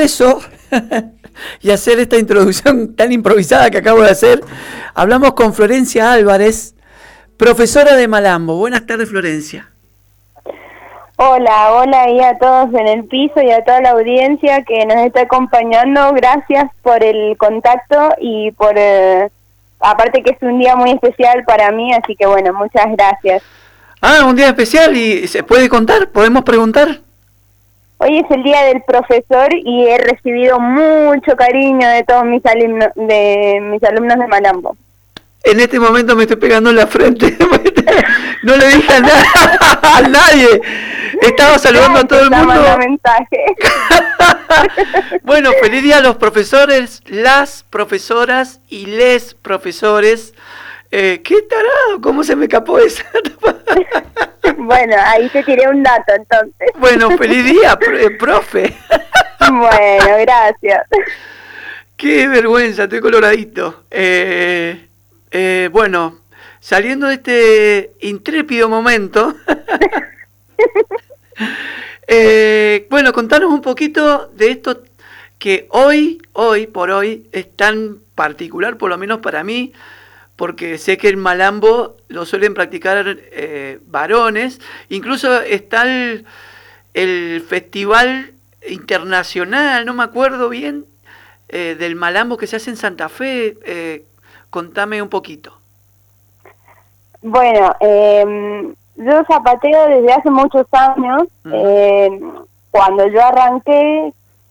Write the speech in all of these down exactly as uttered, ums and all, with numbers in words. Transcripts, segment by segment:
eso y hacer esta introducción tan improvisada que acabo de hacer, hablamos con Florencia Álvarez, profesora de Malambo. Buenas tardes, Florencia. Hola, hola y a todos en el piso y a toda la audiencia que nos está acompañando. Gracias por el contacto y por, eh, aparte que es un día muy especial para mí, así que bueno, muchas gracias. Ah, un día especial, ¿y se puede contar? ¿Podemos preguntar? Hoy es el día del profesor y he recibido mucho cariño de todos mis alumnos de mis alumnos de Malambo. En este momento me estoy pegando en la frente. No le dije a, na- a nadie. Estaba saludando a todo el mundo. Mensaje. Bueno, feliz día a los profesores, las profesoras y les profesores. Eh, ¿Qué tarado? ¿Cómo se me escapó esa? Bueno, ahí te tiré un dato entonces. Bueno, feliz día, pr- profe. Bueno, gracias. Qué vergüenza, estoy coloradito. Eh, eh, bueno, saliendo de este intrépido momento, eh, bueno, contanos un poquito de esto que hoy, hoy por hoy, es tan particular, por lo menos para mí, porque sé que el Malambo lo suelen practicar eh, varones, incluso está el, el festival internacional, no me acuerdo bien, eh, del Malambo que se hace en Santa Fe. Eh, contame un poquito. Bueno, eh, yo zapateo desde hace muchos años. Mm. Eh, cuando yo arranqué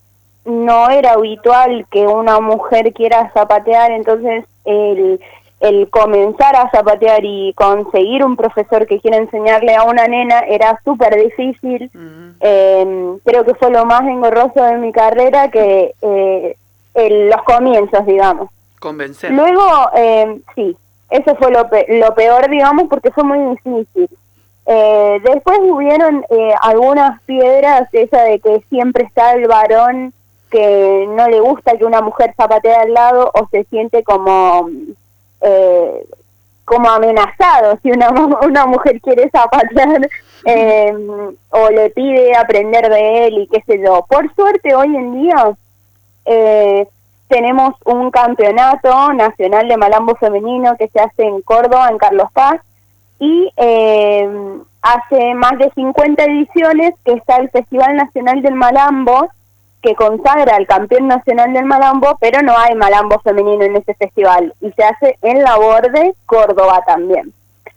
no era habitual que una mujer quiera zapatear, entonces el... el comenzar a zapatear y conseguir un profesor que quiera enseñarle a una nena era súper difícil. Uh-huh. eh, creo que fue lo más engorroso de mi carrera, que eh, el, los comienzos, digamos. Convencer. Luego, eh, sí, eso fue lo, pe- lo peor, digamos, porque fue muy difícil. Eh, después hubieron eh, algunas piedras, esa de que siempre está el varón que no le gusta que una mujer zapatee al lado o se siente como... Eh, como amenazado si una una mujer quiere zapatear eh, o le pide aprender de él y qué sé yo. Por suerte hoy en día eh, tenemos un campeonato nacional de Malambo femenino que se hace en Córdoba, en Carlos Paz, y eh, hace más de cincuenta ediciones que está el Festival Nacional del Malambo, que consagra al campeón nacional del Malambo, pero no hay Malambo femenino en ese festival, y se hace en Laborde, Córdoba también.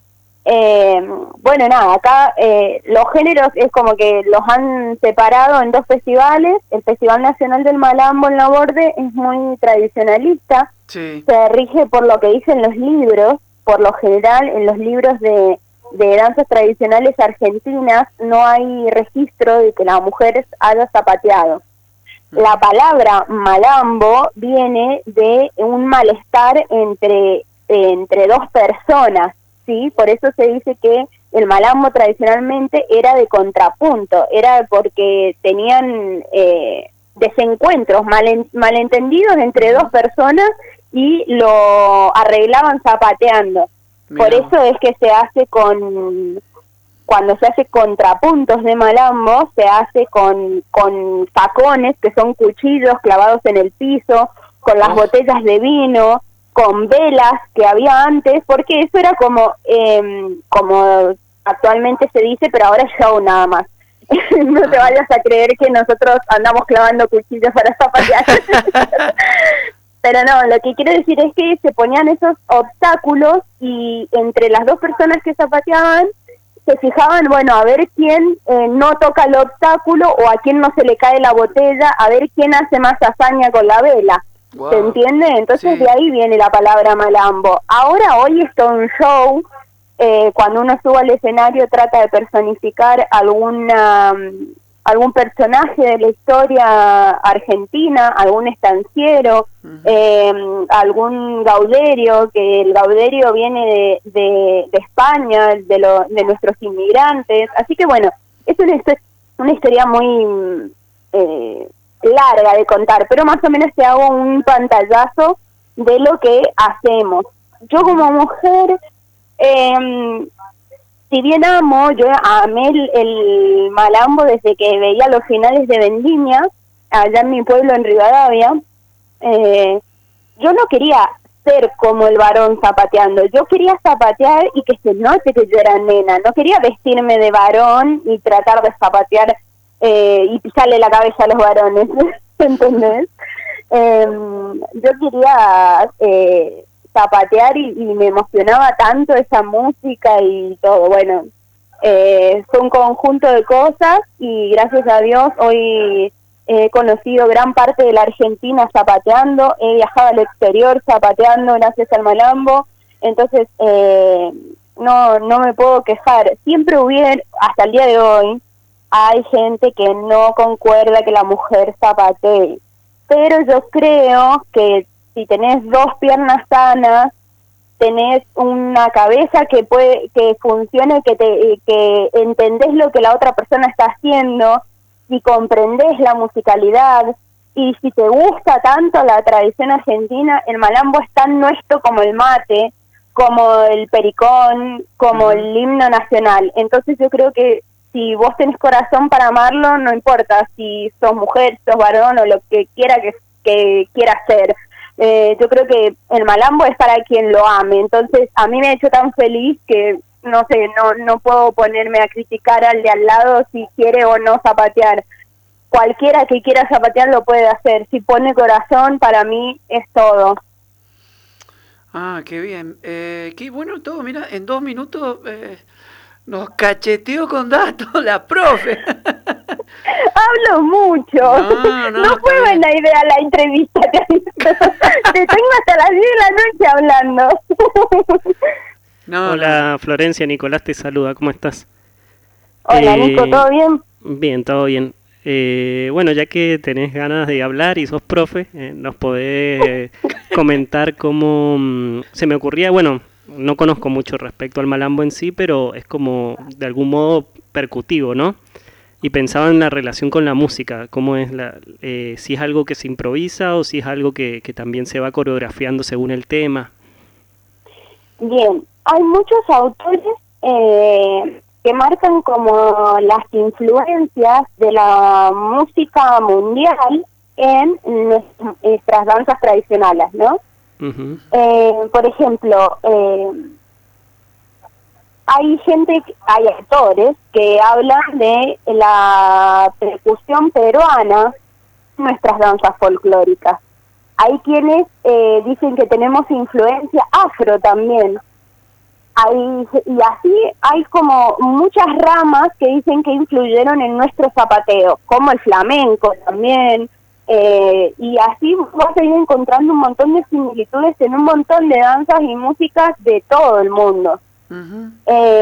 Eh, bueno, nada, acá eh, los géneros es como que los han separado en dos festivales. El Festival Nacional del Malambo en Laborde es muy tradicionalista, sí. Se rige por lo que dicen los libros. Por lo general, en los libros de, de danzas tradicionales argentinas no hay registro de que la mujer haya zapateado. La palabra malambo viene de un malestar entre, entre dos personas, ¿sí? Por eso se dice que el malambo tradicionalmente era de contrapunto, era porque tenían eh, desencuentros, malen, malentendidos entre dos personas y lo arreglaban zapateando. Mira. Por eso es que se hace con... Cuando se hace contrapuntos de malambo, se hace con, con tacones, que son cuchillos clavados en el piso, con las oh. botellas de vino, con velas que había antes, porque eso era como, eh, como actualmente se dice, pero ahora es show nada más. No te vayas a creer que nosotros andamos clavando cuchillos para zapatear. Pero no, lo que quiero decir es que se ponían esos obstáculos y entre las dos personas que zapateaban, se fijaban, bueno, a ver quién eh, no toca el obstáculo o a quién no se le cae la botella, a ver quién hace más hazaña con la vela. Wow. ¿Se entiende? Entonces sí. De ahí viene la palabra malambo. Ahora, hoy es todo un show. Eh, cuando uno sube al escenario trata de personificar alguna algún personaje de la historia argentina, algún estanciero, uh-huh. eh, algún gauderio, que el gauderio viene de, de, de España, de, lo, de nuestros inmigrantes. Así que bueno, es una, una historia muy eh, larga de contar, pero más o menos te hago un pantallazo de lo que hacemos. Yo como mujer... Eh, si bien amo, yo amé el, el malambo desde que veía los finales de Vendimia, allá en mi pueblo, en Rivadavia, eh, yo no quería ser como el varón zapateando, yo quería zapatear y que se note que yo era nena, no quería vestirme de varón y tratar de zapatear eh, y pisarle la cabeza a los varones, ¿entendés? Eh, yo quería eh, zapatear y, y me emocionaba tanto esa música y todo, bueno, eh, fue un conjunto de cosas y gracias a Dios hoy he conocido gran parte de la Argentina zapateando, he viajado al exterior zapateando gracias al malambo, entonces eh, no no me puedo quejar. Siempre hubiera, hasta el día de hoy, hay gente que no concuerda que la mujer zapatee, pero yo creo que si tenés dos piernas sanas, tenés una cabeza que puede que funcione, que te que entendés lo que la otra persona está haciendo, si comprendés la musicalidad y si te gusta tanto la tradición argentina, el malambo es tan nuestro como el mate, como el pericón, como el himno nacional. Entonces yo creo que si vos tenés corazón para amarlo, no importa si sos mujer, sos varón o lo que quiera que, que quiera ser. Eh, yo creo que el malambo es para quien lo ame. Entonces a mí me ha hecho tan feliz que no sé, no no puedo ponerme a criticar al de al lado si quiere o no zapatear. Cualquiera que quiera zapatear lo puede hacer. Si pone corazón, para mí es todo. Ah, qué bien. Eh, qué bueno todo. Mira, en dos minutos eh, nos cacheteó con datos la profe. Hablo mucho. No, no, no fue buena idea la entrevista. Te tengo hasta las diez de la noche hablando. No, Hola, no. Florencia, Nicolás te saluda, ¿cómo estás? Hola, eh, Nico, ¿todo bien? Bien, todo bien. Eh, bueno, ya que tenés ganas de hablar y sos profe, eh, nos podés eh, comentar cómo um, se me ocurría, bueno, no conozco mucho respecto al malambo en sí, pero es como de algún modo percutivo, ¿no? Y pensaba en la relación con la música, cómo es la, eh, si es algo que se improvisa o si es algo que, que también se va coreografiando según el tema. Bien, hay muchos autores eh, que marcan como las influencias de la música mundial en nuestras danzas tradicionales, ¿no? Uh-huh. Eh, por ejemplo, eh, hay gente, hay autores que hablan de la percusión peruana en nuestras danzas folclóricas. Hay quienes eh, dicen que tenemos influencia afro también. Hay, y así hay como muchas ramas que dicen que influyeron en nuestro zapateo, como el flamenco también. Eh, y así vas a ir encontrando un montón de similitudes en un montón de danzas y músicas de todo el mundo. Uh-huh. Eh,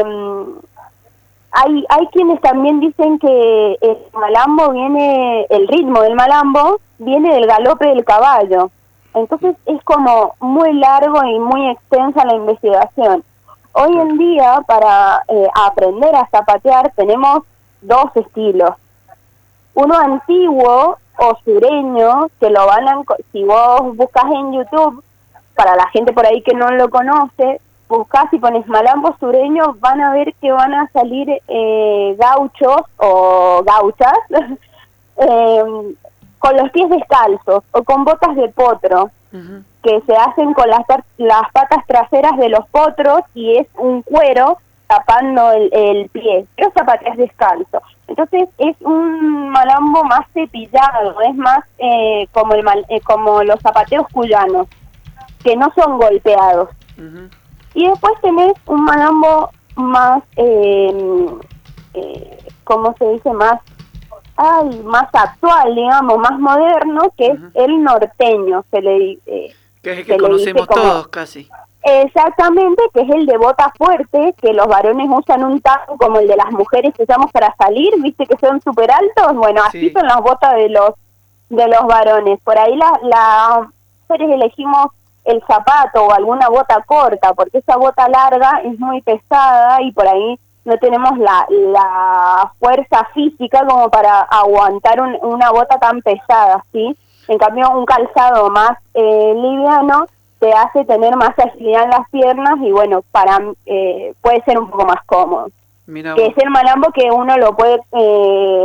hay, hay quienes también dicen que el malambo viene, el ritmo del malambo viene del galope del caballo. Entonces es como muy largo y muy extensa la investigación. Hoy en día, para eh, aprender a zapatear, tenemos dos estilos. Uno antiguo o sureño, que lo van a, si vos buscas en YouTube, para la gente por ahí que no lo conoce, buscas y pones malambo sureño, van a ver que van a salir eh, gauchos o gauchas eh, con los pies descalzos o con botas de potro. Uh-huh. Que se hacen con las, las patas traseras de los potros y es un cuero tapando el, el pie, pero zapateas descalzo. Entonces es un malambo más cepillado, es más eh, como el mal, eh, como los zapateos cuyanos, que no son golpeados. Uh-huh. Y después tenés un malambo más, eh, eh, ¿cómo se dice? Más ay, más actual, digamos, más moderno, que uh-huh. es el norteño, se le eh, que es el que conocemos como, todos casi. Exactamente, que es el de bota fuerte, que los varones usan un taco como el de las mujeres que usamos para salir, viste que son súper altos, bueno, así sí. Son las botas de los de los varones. Por ahí las la, mujeres elegimos el zapato o alguna bota corta, porque esa bota larga es muy pesada y por ahí no tenemos la, la fuerza física como para aguantar un, una bota tan pesada, ¿sí? En cambio, un calzado más eh, liviano te hace tener más agilidad en las piernas y, bueno, para eh, puede ser un poco más cómodo. Mirá que vos. Es el malambo que uno lo puede eh,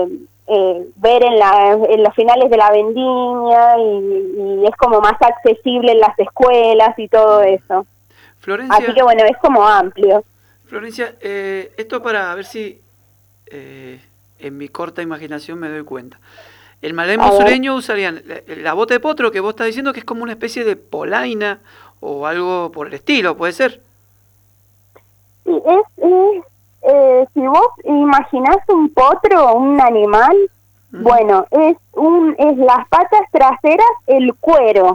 eh, ver en, la, en los finales de la vendimia y, y es como más accesible en las escuelas y todo eso. Florencia, así que bueno, es como amplio. Florencia, eh, esto para ver si eh, en mi corta imaginación me doy cuenta. El malambo sureño usarían la, la bota de potro que vos estás diciendo que es como una especie de polaina o algo por el estilo, ¿puede ser? Sí, es, es eh, si vos imaginás un potro, un animal, uh-huh. bueno, es un es las patas traseras, el cuero.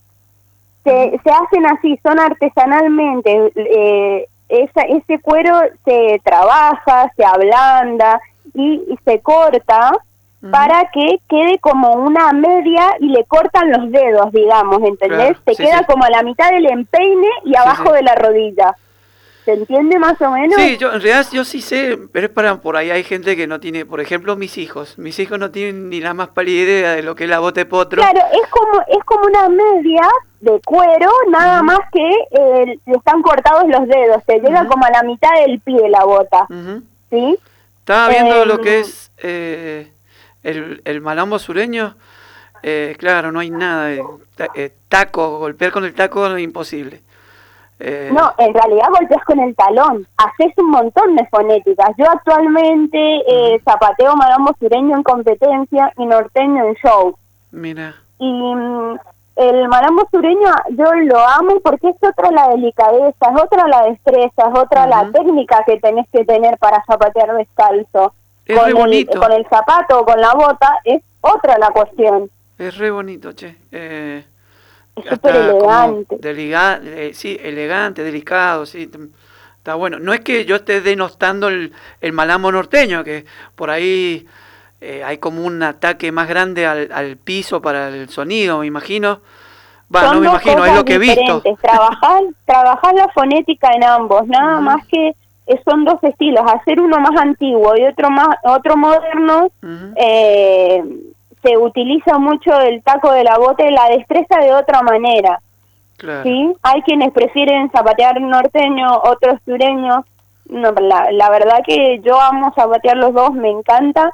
Se, uh-huh. se hacen así, son artesanalmente, eh, esa, ese cuero se trabaja, se ablanda y, y se corta uh-huh. para que quede como una media y le cortan los dedos, digamos, ¿entendés? Claro, se sí, queda sí. como a la mitad del empeine y abajo sí, sí. de la rodilla. ¿Se entiende más o menos? Sí, yo en realidad yo sí sé, pero es para por ahí hay gente que no tiene, por ejemplo, mis hijos. Mis hijos no tienen ni la más pálida idea de lo que es la bota de potro. Claro, es como es como una media de cuero, nada uh-huh. más que eh, están cortados los dedos, se llega uh-huh. como a la mitad del pie la bota. Uh-huh. ¿Sí? Estaba viendo eh, lo que es eh, el, el malambo sureño. Eh, claro, no hay nada de eh, taco, golpear con el taco es imposible. Eh... No, en realidad golpeas con el talón, haces un montón de fonéticas. Yo actualmente eh, zapateo malambo sureño en competencia y norteño en show. Mira. Y mm, el malambo sureño yo lo amo porque es otra la delicadeza, es otra la destreza, es otra uh-huh. la técnica que tenés que tener para zapatear descalzo. Es con re el, bonito. Con el zapato o con la bota es otra la cuestión. Es re bonito, che. Eh... Es súper elegante. Deliga, eh, sí, elegante, delicado, sí, está bueno. No es que yo esté denostando el, el malambo norteño, que por ahí eh, hay como un ataque más grande al, al piso para el sonido, me imagino. Va, no me imagino, es lo que he visto. Trabajar, trabajar la fonética en ambos, nada uh-huh. más que son dos estilos, hacer uno más antiguo y otro más otro moderno. Uh-huh. eh, se utiliza mucho el taco de la bota y la destreza de otra manera. Claro. ¿Sí? Hay quienes prefieren zapatear norteño, otros sureños. No, la, la verdad que yo amo zapatear los dos, me encanta,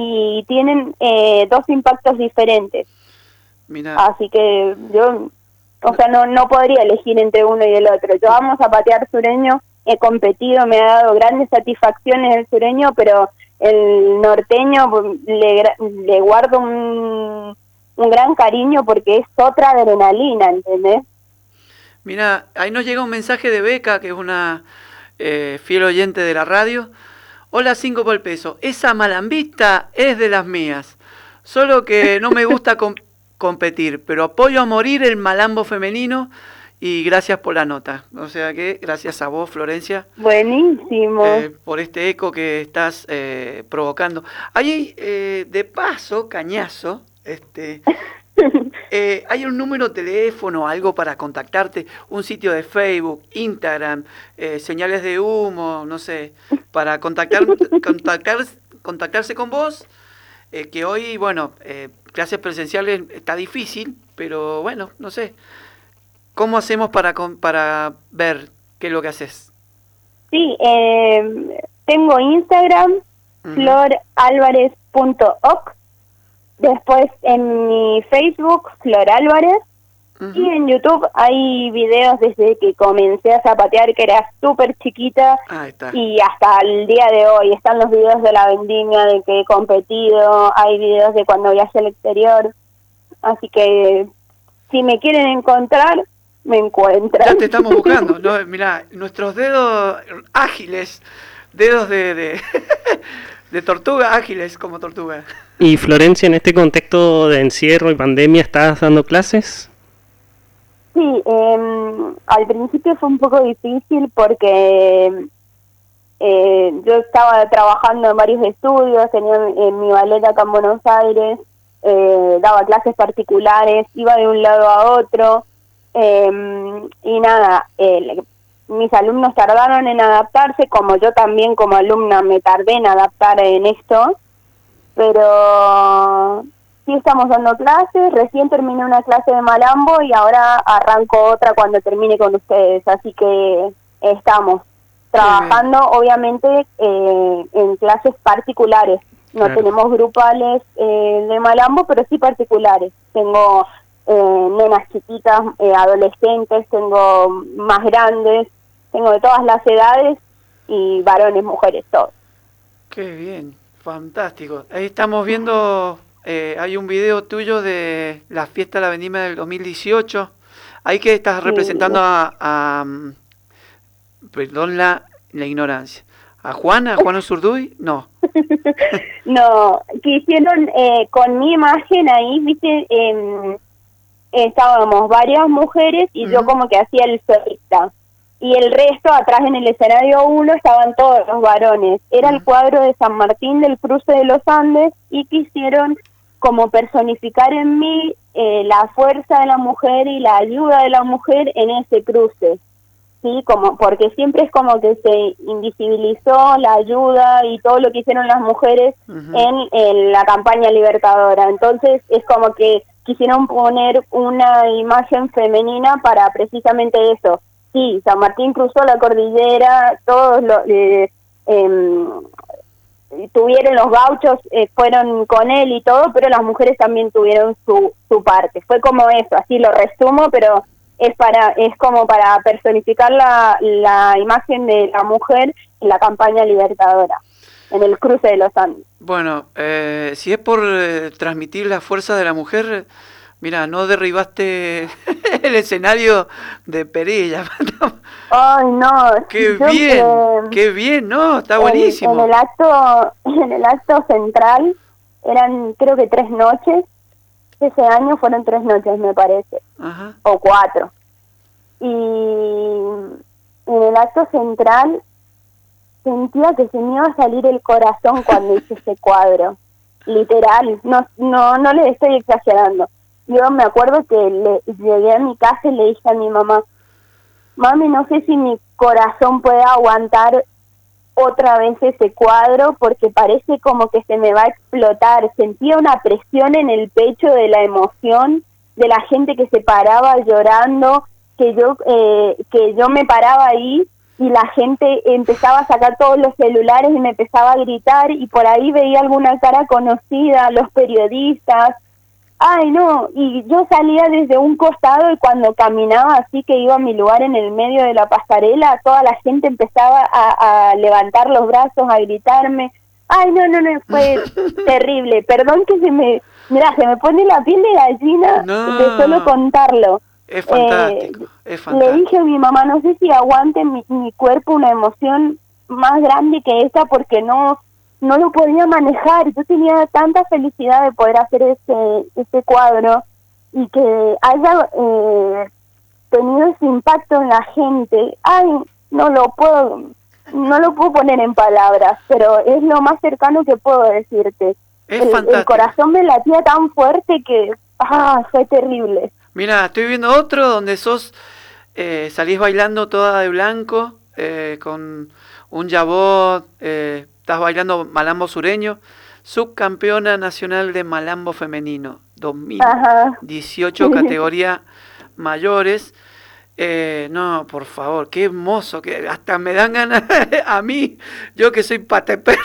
y tienen eh, dos impactos diferentes. Mirá. Así que yo, o sea, no, no podría elegir entre uno y el otro. Yo amo zapatear sureño, he competido, me ha dado grandes satisfacciones el sureño, pero el norteño le, le guardo un, un gran cariño porque es otra adrenalina, ¿entendés? Mira, ahí nos llega un mensaje de Beca, que es una eh, fiel oyente de la radio. Hola, cinco por el peso. Esa malambista es de las mías. Solo que no me gusta com- competir, pero apoyo a morir el malambo femenino. Y gracias por la nota. O sea que gracias a vos, Florencia. Buenísimo. Eh, por este eco que estás eh, provocando. Ahí, eh, de paso, cañazo, este, eh, hay un número de teléfono, algo para contactarte, un sitio de Facebook, Instagram, eh, señales de humo, no sé, para contactar, contactar, contactarse con vos, eh, que hoy, bueno, eh, clases presenciales está difícil, pero bueno, no sé. ¿Cómo hacemos para para ver qué es lo que haces? Sí, eh, tengo Instagram, uh-huh. flor alvarez punto oc, después en mi Facebook, Flor Álvarez, uh-huh. y en YouTube hay videos desde que comencé a zapatear, que era súper chiquita, Ahí está. Y hasta el día de hoy. Están los videos de la vendimia, de que he competido, hay videos de cuando viajé al exterior, así que si me quieren encontrar, me encuentran. Ya te estamos buscando, ¿no? Mirá, nuestros dedos ágiles, dedos de, de, de tortuga, ágiles como tortuga. ¿Y Florencia, en este contexto de encierro y pandemia, estás dando clases? Sí, eh, al principio fue un poco difícil porque eh, yo estaba trabajando en varios estudios, tenía en mi ballet acá en Buenos Aires, eh, daba clases particulares, iba de un lado a otro. Eh, y nada, eh, mis alumnos tardaron en adaptarse, como yo también como alumna me tardé en adaptar en esto, pero sí estamos dando clases. Recién terminé una clase de malambo y ahora arranco otra cuando termine con ustedes, así que estamos trabajando, obviamente, eh, en clases particulares, No Claro. tenemos grupales eh, de malambo, pero sí particulares. Tengo eh, nenas chiquitas, eh, adolescentes, tengo más grandes, tengo de todas las edades y varones, mujeres, todos. Qué bien, fantástico. Ahí estamos viendo, eh, hay un video tuyo de la fiesta de la vendimia del dos mil dieciocho. Ahí que estás representando Sí. a, a, mm, perdón la, la ignorancia, ¿a Juana? ¿A Juana Zurduy? No. No, que hicieron eh, con mi imagen ahí, viste, eh, estábamos varias mujeres y uh-huh. yo como que hacía el solista. Y el resto, atrás en el escenario uno, estaban todos los varones. Era uh-huh. el cuadro de San Martín del Cruce de los Andes y quisieron como personificar en mí eh, la fuerza de la mujer y la ayuda de la mujer en ese cruce. Sí, como porque siempre es como que se invisibilizó la ayuda y todo lo que hicieron las mujeres uh-huh. en, en la campaña libertadora. Entonces es como que quisieron poner una imagen femenina para precisamente eso. Sí, San Martín cruzó la cordillera, todos los eh, eh, tuvieron los gauchos, eh, fueron con él y todo, pero las mujeres también tuvieron su su parte. Fue como eso, así lo resumo, pero es para es como para personificar la, la imagen de la mujer en la campaña libertadora, en el cruce de los Andes. Bueno, eh, si es por eh, transmitir la fuerza de la mujer, mira, no derribaste el escenario de Perilla. Ay, no. Qué yo, bien, eh, qué bien, no, está buenísimo. En, en el acto, en el acto central eran creo que tres noches. Ese año fueron tres noches, me parece. Ajá. O cuatro. Y en el acto central sentía que se me iba a salir el corazón cuando hice ese cuadro. Literal, no no no les estoy exagerando. Yo me acuerdo que le, llegué a mi casa y le dije a mi mamá, mami, no sé si mi corazón puede aguantar otra vez ese cuadro porque parece como que se me va a explotar. Sentía una presión en el pecho de la emoción, de la gente que se paraba llorando, que yo eh, que yo me paraba ahí y la gente empezaba a sacar todos los celulares y me empezaba a gritar y por ahí veía alguna cara conocida, los periodistas. Ay, no, y yo salía desde un costado y cuando caminaba así que iba a mi lugar en el medio de la pasarela, toda la gente empezaba a, a levantar los brazos, a gritarme. Ay, no, no, no, fue terrible. Perdón que se me... Mira, se me pone la piel de gallina no, de solo contarlo. Es fantástico, eh, es fantástico. Le dije a mi mamá, no sé si aguante mi, mi cuerpo una emoción más grande que esa porque no... no lo podía manejar. Yo tenía tanta felicidad de poder hacer este este cuadro y que haya eh, tenido ese impacto en la gente. Ay, no lo puedo no lo puedo poner en palabras, pero es lo más cercano que puedo decirte. Es el, fantástico. El corazón me latía tan fuerte que ah, fue terrible. Mira, estoy viendo otro donde sos eh, salís bailando toda de blanco eh, con un jabot, eh, estás bailando malambo sureño, subcampeona nacional de malambo femenino, dos mil dieciocho, ajá, categoría mayores. Eh, no, por favor, qué hermoso, que hasta me dan ganas a mí, yo que soy pateperro,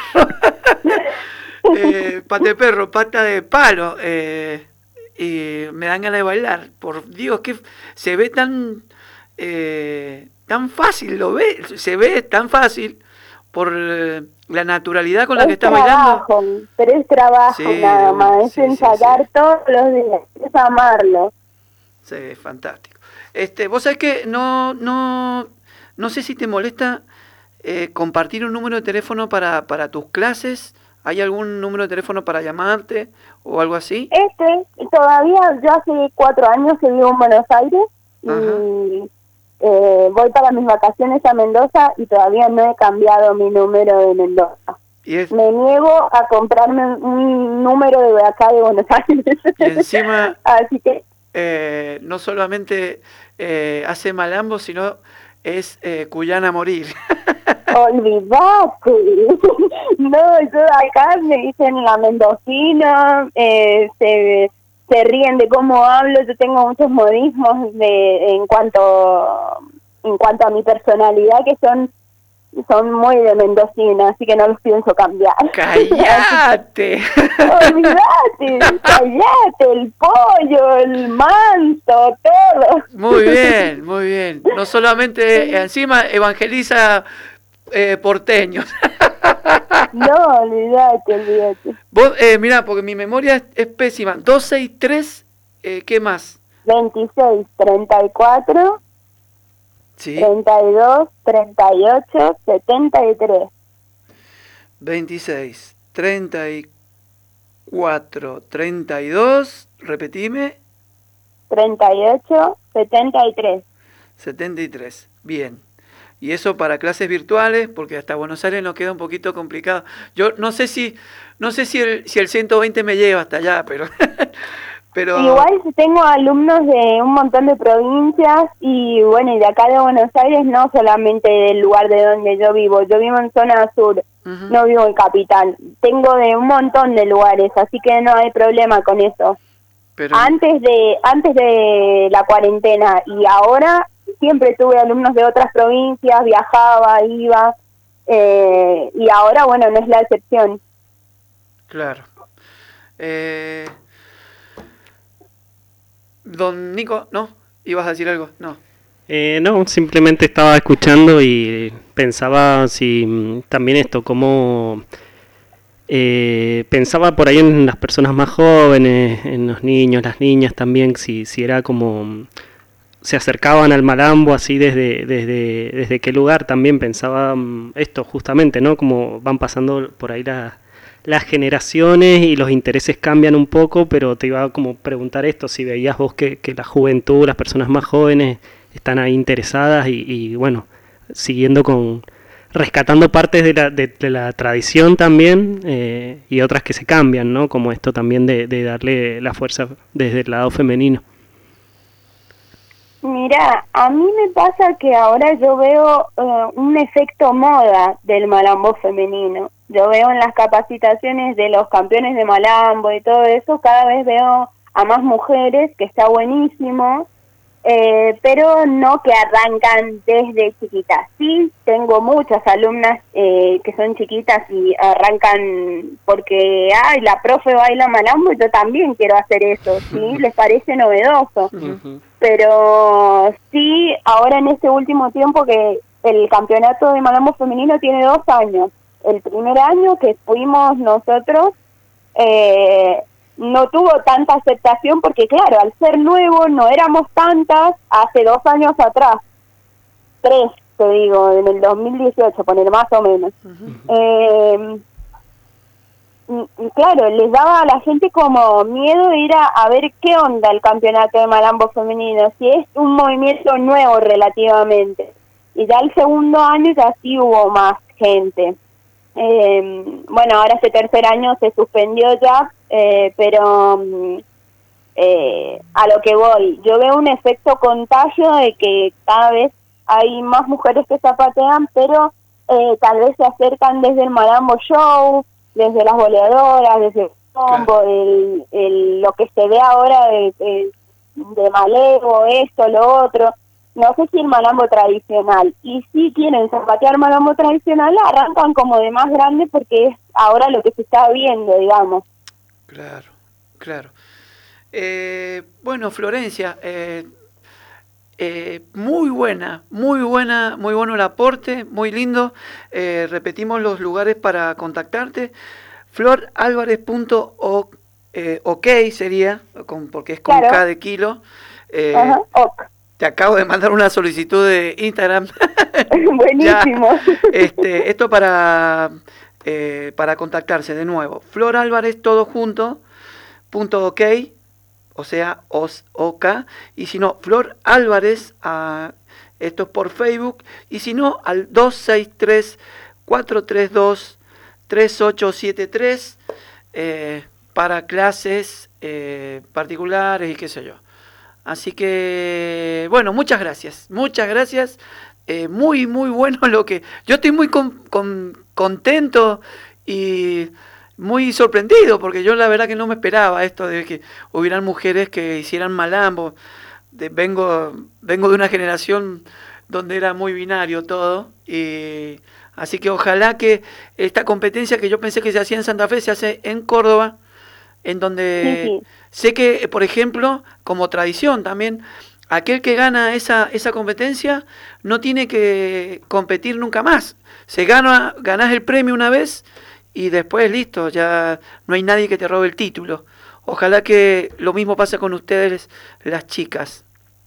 eh, pateperro, pata de palo, eh, y me dan ganas de bailar. Por Dios, que se ve tan, eh, tan fácil, lo ve, se ve tan fácil. Por eh, la naturalidad con la es que estás trabajo, bailando. Pero es trabajo sí, nada más, es sí, ensayar sí, sí. todos los días, es amarlo. Sí, fantástico. Este, vos sabés que no, no, no sé si te molesta eh, compartir un número de teléfono para, para tus clases. ¿Hay algún número de teléfono para llamarte o algo así? Este, todavía yo hace cuatro años que vivo en Buenos Aires y ajá. Eh, voy para mis vacaciones a Mendoza y todavía no he cambiado mi número de Mendoza. ¿Y es? Me niego a comprarme un número de acá de Buenos Aires. Y encima, así que eh, no solamente eh, hace malambo, sino es eh, cuyana a morir. Olvidate. No, yo acá me dicen la mendocina, eh, se... se ríen de cómo hablo. Yo tengo muchos modismos de en cuanto en cuanto a mi personalidad que son son muy de mendocina, así que no los pienso cambiar. ¡Cállate! Olvídate, cállate, el pollo, el manto, todo. Muy bien, muy bien. No solamente, eh, encima evangeliza eh, porteños. No, olvídate, olvídate. Vos, eh, mirá, porque mi memoria es, es pésima. dos seis tres, eh, ¿qué más? veintiséis, treinta y cuatro, Sí. treinta y dos, treinta y ocho, setenta y tres. veintiséis, treinta y cuatro, treinta y dos, repetime. treinta y ocho, setenta y tres. setenta y tres, bien. Y eso para clases virtuales, porque hasta Buenos Aires nos queda un poquito complicado. Yo no sé si no sé si el, si el ciento veinte me lleva hasta allá, pero... pero Igual tengo alumnos de un montón de provincias y bueno, y de acá de Buenos Aires, no solamente del lugar de donde yo vivo. Yo vivo en zona sur, uh-huh. No vivo en capital. Tengo de un montón de lugares, así que no hay problema con eso. Pero... Antes de antes de la cuarentena y ahora... Siempre tuve alumnos de otras provincias, viajaba, iba, eh, y ahora, bueno, no es la excepción. Claro. Eh, don Nico, ¿no? ¿Ibas a decir algo? No. Eh, no, simplemente estaba escuchando y pensaba si también esto, como eh, pensaba por ahí en las personas más jóvenes, en los niños, las niñas también, si, si era como... se acercaban al malambo así desde, desde, desde qué lugar también pensaba esto justamente, ¿no? Como van pasando por ahí la, las generaciones y los intereses cambian un poco, pero te iba a como preguntar esto, si veías vos que, que la juventud, las personas más jóvenes están ahí interesadas y, y bueno, siguiendo con, rescatando partes de la, de, de la tradición también eh, y otras que se cambian, ¿no? Como esto también de, de darle la fuerza desde el lado femenino. Mira, a mí me pasa que ahora yo veo uh, un efecto moda del malambo femenino. Yo veo en las capacitaciones de los campeones de malambo y todo eso, cada vez veo a más mujeres, que está buenísimo, eh, pero no que arrancan desde chiquitas. Sí, tengo muchas alumnas eh, que son chiquitas y arrancan porque, ay, la profe baila malambo y yo también quiero hacer eso, ¿sí? Les parece novedoso. Uh-huh. Pero sí, ahora en este último tiempo que el campeonato de malambo femenino tiene dos años. El primer año que fuimos nosotros eh, no tuvo tanta aceptación porque, claro, al ser nuevo no éramos tantas hace dos años atrás. Tres, te digo, en el dos mil dieciocho, poner más o menos. Uh-huh. Eh, y claro, les daba a la gente como miedo de ir a, a ver qué onda el campeonato de malambo femenino, si es un movimiento nuevo relativamente. Y ya el segundo año ya sí hubo más gente. Eh, bueno, ahora este tercer año se suspendió ya, eh, pero eh, a lo que voy, yo veo un efecto contagio de que cada vez hay más mujeres que zapatean, pero eh, tal vez se acercan desde el malambo show, desde las boleadoras, desde el combo, claro. el, el, lo que se ve ahora de, de, de malevo, esto, lo otro. No sé si el malambo tradicional. Y si quieren zapatear malambo tradicional, arrancan como de más grande porque es ahora lo que se está viendo, digamos. Claro, claro. Eh, bueno, Florencia, eh, eh, muy buena, muy buena, muy bueno el aporte, muy lindo. Eh, repetimos los lugares para contactarte. flor álvarez punto ok sería, con, porque es con claro. K de kilo. Eh, Ajá, ok. Te acabo de mandar una solicitud de Instagram. Buenísimo. Ya, este, esto para, eh, para contactarse de nuevo. Flor Álvarez, todo junto, punto ok. O sea, os, OK, y si no, Flor Álvarez, uh, esto es por Facebook, y si no, al dos seis tres, cuatro tres dos, tres ocho siete tres, eh, para clases eh, particulares y qué sé yo. Así que, bueno, muchas gracias, muchas gracias, eh, muy, muy bueno lo que... Yo estoy muy con, con, contento y... muy sorprendido, porque yo la verdad que no me esperaba esto de que hubieran mujeres que hicieran malambo. De, vengo vengo de una generación donde era muy binario todo, y Así que ojalá que esta competencia que yo pensé que se hacía en Santa Fe se hace en Córdoba, en donde Sí, sí. sé que, por ejemplo, como tradición también, aquel que gana esa, esa competencia no tiene que competir nunca más. Se gana, ganás el premio una vez y después listo, ya no hay nadie que te robe el título. Ojalá que lo mismo pase con ustedes, las chicas.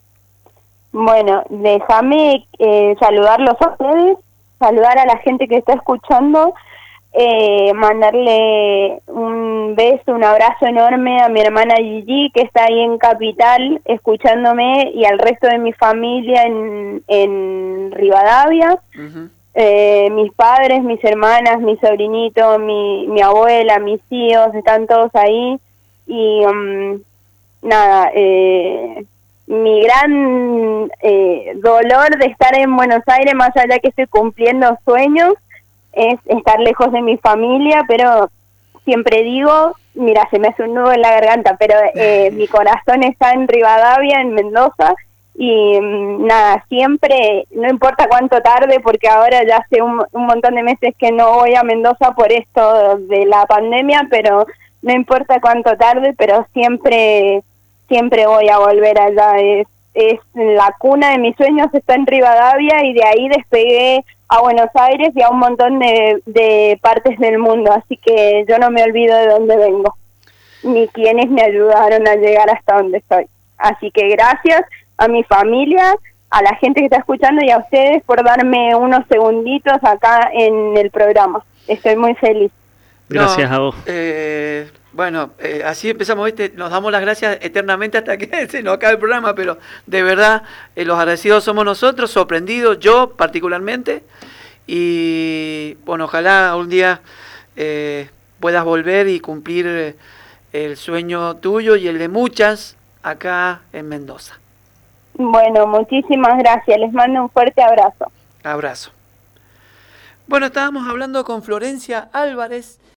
Bueno, déjame eh, saludarlos a ustedes, saludar a la gente que está escuchando, eh, mandarle un beso, un abrazo enorme a mi hermana Gigi, que está ahí en Capital escuchándome, y al resto de mi familia en, en Rivadavia. Uh-huh. Eh, mis padres, mis hermanas, mi sobrinito, mi, mi abuela, mis tíos, están todos ahí. Y um, nada, eh, mi gran eh, dolor de estar en Buenos Aires, más allá que estoy cumpliendo sueños, es estar lejos de mi familia, pero siempre digo, mira, se me hace un nudo en la garganta, pero eh, mi corazón está en Rivadavia, en Mendoza, y mmm, nada, siempre, no importa cuánto tarde, porque ahora ya hace un, un montón de meses que no voy a Mendoza por esto de la pandemia, pero no importa cuánto tarde, pero siempre siempre voy a volver allá. Es, es la cuna de mis sueños, está en Rivadavia, y de ahí despegué a Buenos Aires y a un montón de, de partes del mundo, así que yo no me olvido de dónde vengo, ni quienes me ayudaron a llegar hasta donde estoy. Así que gracias a mi familia, a la gente que está escuchando y a ustedes por darme unos segunditos acá en el programa. Estoy muy feliz. Gracias No, a vos. Eh, bueno, eh, así empezamos, ¿viste? Nos damos las gracias eternamente hasta que se nos acabe el programa, pero de verdad, eh, los agradecidos somos nosotros, sorprendidos, yo particularmente, y bueno, ojalá un día eh, puedas volver y cumplir eh, el sueño tuyo y el de muchas acá en Mendoza. Bueno, muchísimas gracias, les mando un fuerte abrazo. Abrazo. Bueno, estábamos hablando con Florencia Álvarez.